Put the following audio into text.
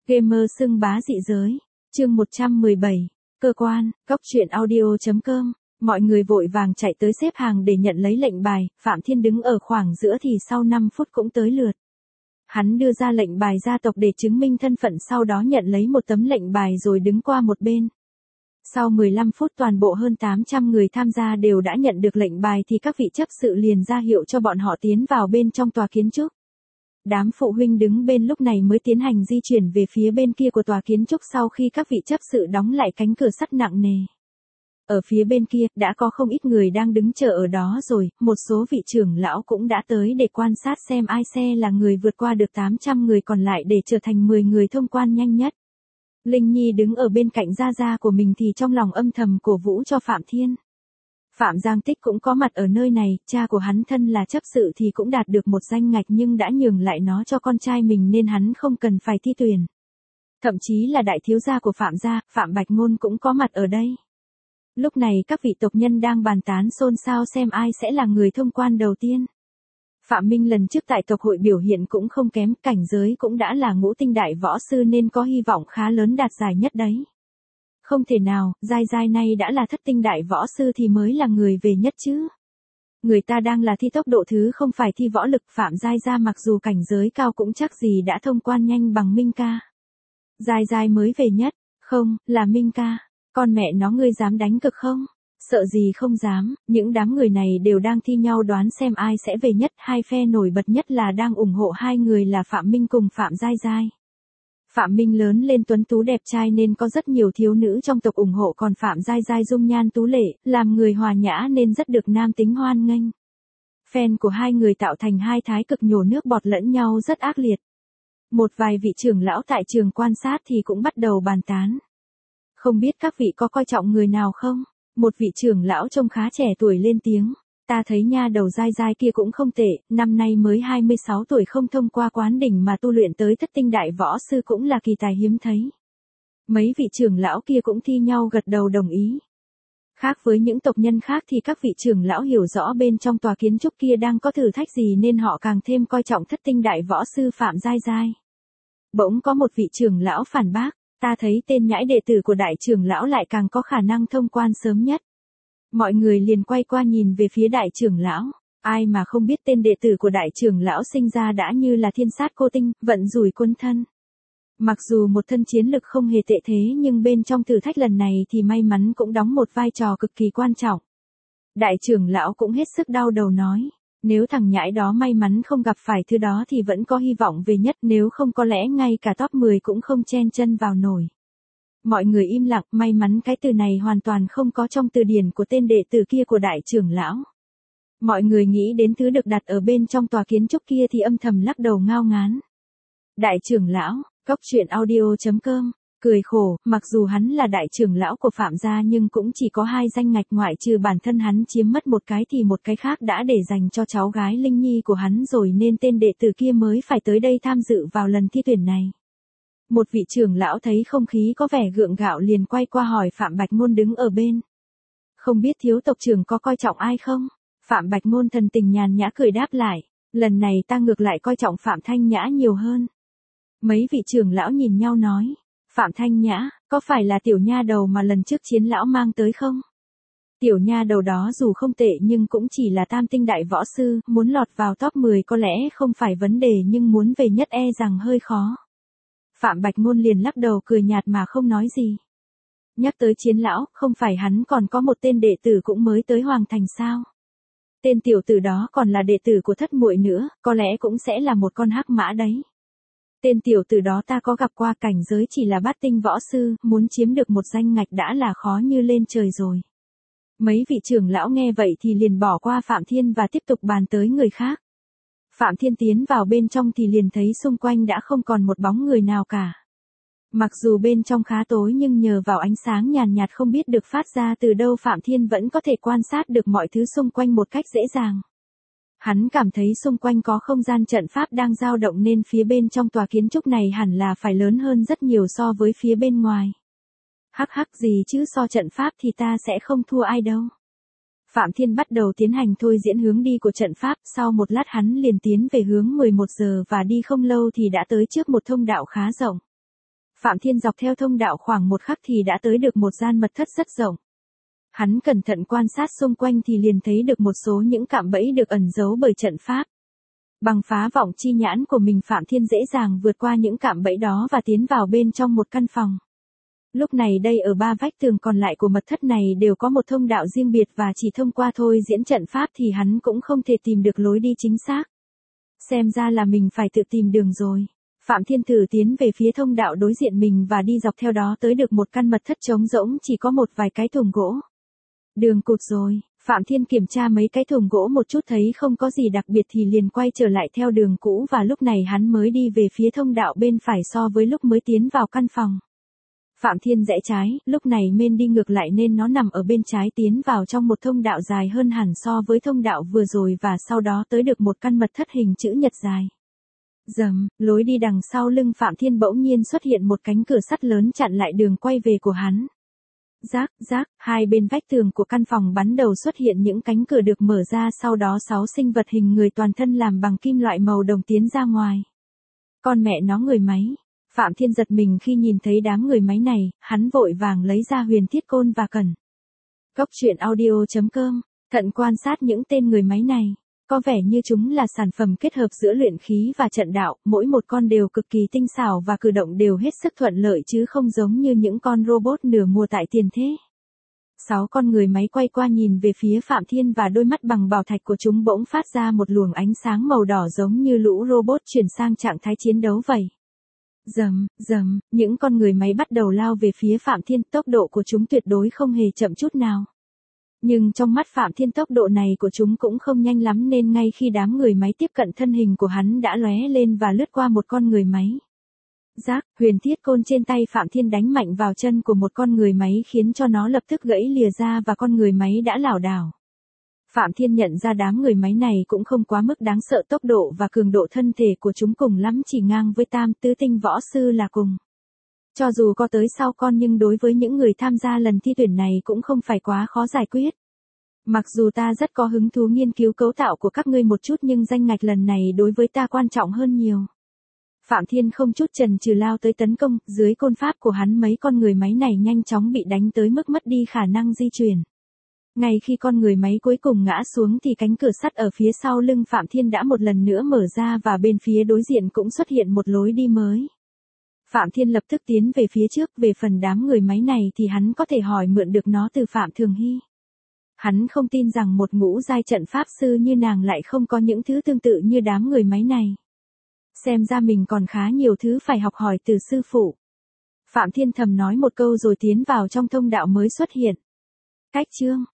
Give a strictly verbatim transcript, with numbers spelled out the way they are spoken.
Gamer xưng bá dị giới. Chương một trăm mười bảy. Cơ quan, góc truyện audio.com. Mọi người vội vàng chạy tới xếp hàng để nhận lấy lệnh bài, Phạm Thiên đứng ở khoảng giữa thì sau năm phút cũng tới lượt. Hắn đưa ra lệnh bài gia tộc để chứng minh thân phận, sau đó nhận lấy một tấm lệnh bài rồi đứng qua một bên. Sau mười lăm phút toàn bộ hơn tám trăm người tham gia đều đã nhận được lệnh bài thì các vị chấp sự liền ra hiệu cho bọn họ tiến vào bên trong tòa kiến trúc. Đám phụ huynh đứng bên lúc này mới tiến hành di chuyển về phía bên kia của tòa kiến trúc sau khi các vị chấp sự đóng lại cánh cửa sắt nặng nề. Ở phía bên kia, đã có không ít người đang đứng chờ ở đó rồi, một số vị trưởng lão cũng đã tới để quan sát xem ai sẽ là người vượt qua được tám trăm người còn lại để trở thành mười người thông quan nhanh nhất. Linh Nhi đứng ở bên cạnh gia gia của mình thì trong lòng âm thầm cổ vũ cho Phạm Thiên. Phạm Giang Tích cũng có mặt ở nơi này, cha của hắn thân là chấp sự thì cũng đạt được một danh ngạch nhưng đã nhường lại nó cho con trai mình nên hắn không cần phải thi tuyển. Thậm chí là đại thiếu gia của Phạm gia, Phạm Bạch Ngôn cũng có mặt ở đây. Lúc này các vị tộc nhân đang bàn tán xôn xao xem ai sẽ là người thông quan đầu tiên. Phạm Minh lần trước tại tộc hội biểu hiện cũng không kém, cảnh giới cũng đã là ngũ tinh đại võ sư nên có hy vọng khá lớn đạt giải nhất đấy. Không thể nào, Giai Giai này đã là thất tinh đại võ sư thì mới là người về nhất chứ. Người ta đang là thi tốc độ thứ không phải thi võ lực. Phạm Giai Gia mặc dù cảnh giới cao cũng chắc gì đã thông quan nhanh bằng Minh ca. Giai Giai mới về nhất, không, là Minh ca. Con mẹ nó, ngươi dám đánh cực không? Sợ gì không dám, những đám người này đều đang thi nhau đoán xem ai sẽ về nhất. Hai phe nổi bật nhất là đang ủng hộ hai người là Phạm Minh cùng Phạm Giai Giai. Phạm Minh lớn lên tuấn tú đẹp trai nên có rất nhiều thiếu nữ trong tộc ủng hộ, còn Phạm Giai Giai dung nhan tú lệ, làm người hòa nhã nên rất được nam tính hoan nghênh. Fan của hai người tạo thành hai thái cực nhổ nước bọt lẫn nhau rất ác liệt. Một vài vị trưởng lão tại trường quan sát thì cũng bắt đầu bàn tán. Không biết các vị có coi trọng người nào không? Một vị trưởng lão trông khá trẻ tuổi lên tiếng. Ta thấy nha đầu Giai Giai kia cũng không tệ, năm nay mới hai mươi sáu tuổi không thông qua quán đỉnh mà tu luyện tới thất tinh đại võ sư cũng là kỳ tài hiếm thấy. Mấy vị trưởng lão kia cũng thi nhau gật đầu đồng ý. Khác với những tộc nhân khác thì các vị trưởng lão hiểu rõ bên trong tòa kiến trúc kia đang có thử thách gì nên họ càng thêm coi trọng thất tinh đại võ sư Phạm Giai Giai. Bỗng có một vị trưởng lão phản bác, ta thấy tên nhãi đệ tử của đại trưởng lão lại càng có khả năng thông quan sớm nhất. Mọi người liền quay qua nhìn về phía đại trưởng lão, ai mà không biết tên đệ tử của đại trưởng lão sinh ra đã như là thiên sát cô tinh, vận rủi quân thân. Mặc dù một thân chiến lực không hề tệ thế nhưng bên trong thử thách lần này thì may mắn cũng đóng một vai trò cực kỳ quan trọng. Đại trưởng lão cũng hết sức đau đầu nói, nếu thằng nhãi đó may mắn không gặp phải thứ đó thì vẫn có hy vọng về nhất, nếu không có lẽ ngay cả top mười cũng không chen chân vào nổi. Mọi người im lặng, may mắn cái từ này hoàn toàn không có trong từ điển của tên đệ tử kia của đại trưởng lão. Mọi người nghĩ đến thứ được đặt ở bên trong tòa kiến trúc kia thì âm thầm lắc đầu ngao ngán. Đại trưởng lão, góc truyện audio.com, cười khổ, mặc dù hắn là đại trưởng lão của Phạm gia nhưng cũng chỉ có hai danh ngạch, ngoại trừ bản thân hắn chiếm mất một cái thì một cái khác đã để dành cho cháu gái Linh Nhi của hắn rồi nên tên đệ tử kia mới phải tới đây tham dự vào lần thi tuyển này. Một vị trưởng lão thấy không khí có vẻ gượng gạo liền quay qua hỏi Phạm Bạch Ngôn đứng ở bên. Không biết thiếu tộc trưởng có coi trọng ai không? Phạm Bạch Ngôn thần tình nhàn nhã cười đáp lại, lần này ta ngược lại coi trọng Phạm Thanh Nhã nhiều hơn. Mấy vị trưởng lão nhìn nhau nói, Phạm Thanh Nhã, có phải là tiểu nha đầu mà lần trước chiến lão mang tới không? Tiểu nha đầu đó dù không tệ nhưng cũng chỉ là tam tinh đại võ sư, muốn lọt vào top mười có lẽ không phải vấn đề nhưng muốn về nhất e rằng hơi khó. Phạm Bạch Ngôn liền lắc đầu cười nhạt mà không nói gì. Nhắc tới chiến lão, không phải hắn còn có một tên đệ tử cũng mới tới Hoàng Thành sao? Tên tiểu tử đó còn là đệ tử của thất muội nữa, có lẽ cũng sẽ là một con hắc mã đấy. Tên tiểu tử đó ta có gặp qua, cảnh giới chỉ là bát tinh võ sư, muốn chiếm được một danh ngạch đã là khó như lên trời rồi. Mấy vị trưởng lão nghe vậy thì liền bỏ qua Phạm Thiên và tiếp tục bàn tới người khác. Phạm Thiên tiến vào bên trong thì liền thấy xung quanh đã không còn một bóng người nào cả. Mặc dù bên trong khá tối nhưng nhờ vào ánh sáng nhàn nhạt không biết được phát ra từ đâu Phạm Thiên vẫn có thể quan sát được mọi thứ xung quanh một cách dễ dàng. Hắn cảm thấy xung quanh có không gian trận pháp đang dao động nên phía bên trong tòa kiến trúc này hẳn là phải lớn hơn rất nhiều so với phía bên ngoài. Hắc hắc gì chứ, so trận pháp thì ta sẽ không thua ai đâu. Phạm Thiên bắt đầu tiến hành thôi diễn hướng đi của trận pháp, sau một lát hắn liền tiến về hướng mười một giờ và đi không lâu thì đã tới trước một thông đạo khá rộng. Phạm Thiên dọc theo thông đạo khoảng một khắc thì đã tới được một gian mật thất rất rộng. Hắn cẩn thận quan sát xung quanh thì liền thấy được một số những cạm bẫy được ẩn giấu bởi trận pháp. Bằng phá vọng chi nhãn của mình, Phạm Thiên dễ dàng vượt qua những cạm bẫy đó và tiến vào bên trong một căn phòng. Lúc này đây ở ba vách tường còn lại của mật thất này đều có một thông đạo riêng biệt và chỉ thông qua thôi diễn trận pháp thì hắn cũng không thể tìm được lối đi chính xác. Xem ra là mình phải tự tìm đường rồi. Phạm Thiên thử tiến về phía thông đạo đối diện mình và đi dọc theo đó tới được một căn mật thất trống rỗng chỉ có một vài cái thùng gỗ. Đường cụt rồi, Phạm Thiên kiểm tra mấy cái thùng gỗ một chút thấy không có gì đặc biệt thì liền quay trở lại theo đường cũ và lúc này hắn mới đi về phía thông đạo bên phải so với lúc mới tiến vào căn phòng. Phạm Thiên rẽ trái, lúc này men đi ngược lại nên nó nằm ở bên trái tiến vào trong một thông đạo dài hơn hẳn so với thông đạo vừa rồi và sau đó tới được một căn mật thất hình chữ nhật dài. Rầm, lối đi đằng sau lưng Phạm Thiên bỗng nhiên xuất hiện một cánh cửa sắt lớn chặn lại đường quay về của hắn. Rác, rác, hai bên vách tường của căn phòng bắn đầu xuất hiện những cánh cửa được mở ra, sau đó sáu sinh vật hình người toàn thân làm bằng kim loại màu đồng tiến ra ngoài. Con mẹ nó, người máy. Phạm Thiên giật mình khi nhìn thấy đám người máy này, hắn vội vàng lấy ra huyền thiết côn và cần. Góc truyện audio chấm com, thận quan sát những tên người máy này. Có vẻ như chúng là sản phẩm kết hợp giữa luyện khí và trận đạo, mỗi một con đều cực kỳ tinh xảo và cử động đều hết sức thuận lợi chứ không giống như những con robot nửa mùa tại tiền thế. Sáu con người máy quay qua nhìn về phía Phạm Thiên và đôi mắt bằng bảo thạch của chúng bỗng phát ra một luồng ánh sáng màu đỏ giống như lũ robot chuyển sang trạng thái chiến đấu vậy. Rầm, rầm, những con người máy bắt đầu lao về phía Phạm Thiên, tốc độ của chúng tuyệt đối không hề chậm chút nào. Nhưng trong mắt Phạm Thiên tốc độ này của chúng cũng không nhanh lắm nên ngay khi đám người máy tiếp cận thân hình của hắn đã lóe lên và lướt qua một con người máy. Rác, huyền thiết côn trên tay Phạm Thiên đánh mạnh vào chân của một con người máy khiến cho nó lập tức gãy lìa ra và con người máy đã lảo đảo. Phạm Thiên nhận ra đám người máy này cũng không quá mức đáng sợ, tốc độ và cường độ thân thể của chúng cùng lắm chỉ ngang với tam tứ tinh võ sư là cùng. Cho dù có tới sau con nhưng đối với những người tham gia lần thi tuyển này cũng không phải quá khó giải quyết. Mặc dù ta rất có hứng thú nghiên cứu cấu tạo của các ngươi một chút nhưng danh ngạch lần này đối với ta quan trọng hơn nhiều. Phạm Thiên không chút chần chừ lao tới tấn công, dưới côn pháp của hắn mấy con người máy này nhanh chóng bị đánh tới mức mất đi khả năng di chuyển. Ngay khi con người máy cuối cùng ngã xuống thì cánh cửa sắt ở phía sau lưng Phạm Thiên đã một lần nữa mở ra và bên phía đối diện cũng xuất hiện một lối đi mới. Phạm Thiên lập tức tiến về phía trước, về phần đám người máy này thì hắn có thể hỏi mượn được nó từ Phạm Thường Hy. Hắn không tin rằng một ngũ giai trận pháp sư như nàng lại không có những thứ tương tự như đám người máy này. Xem ra mình còn khá nhiều thứ phải học hỏi từ sư phụ. Phạm Thiên thầm nói một câu rồi tiến vào trong thông đạo mới xuất hiện. Cách chương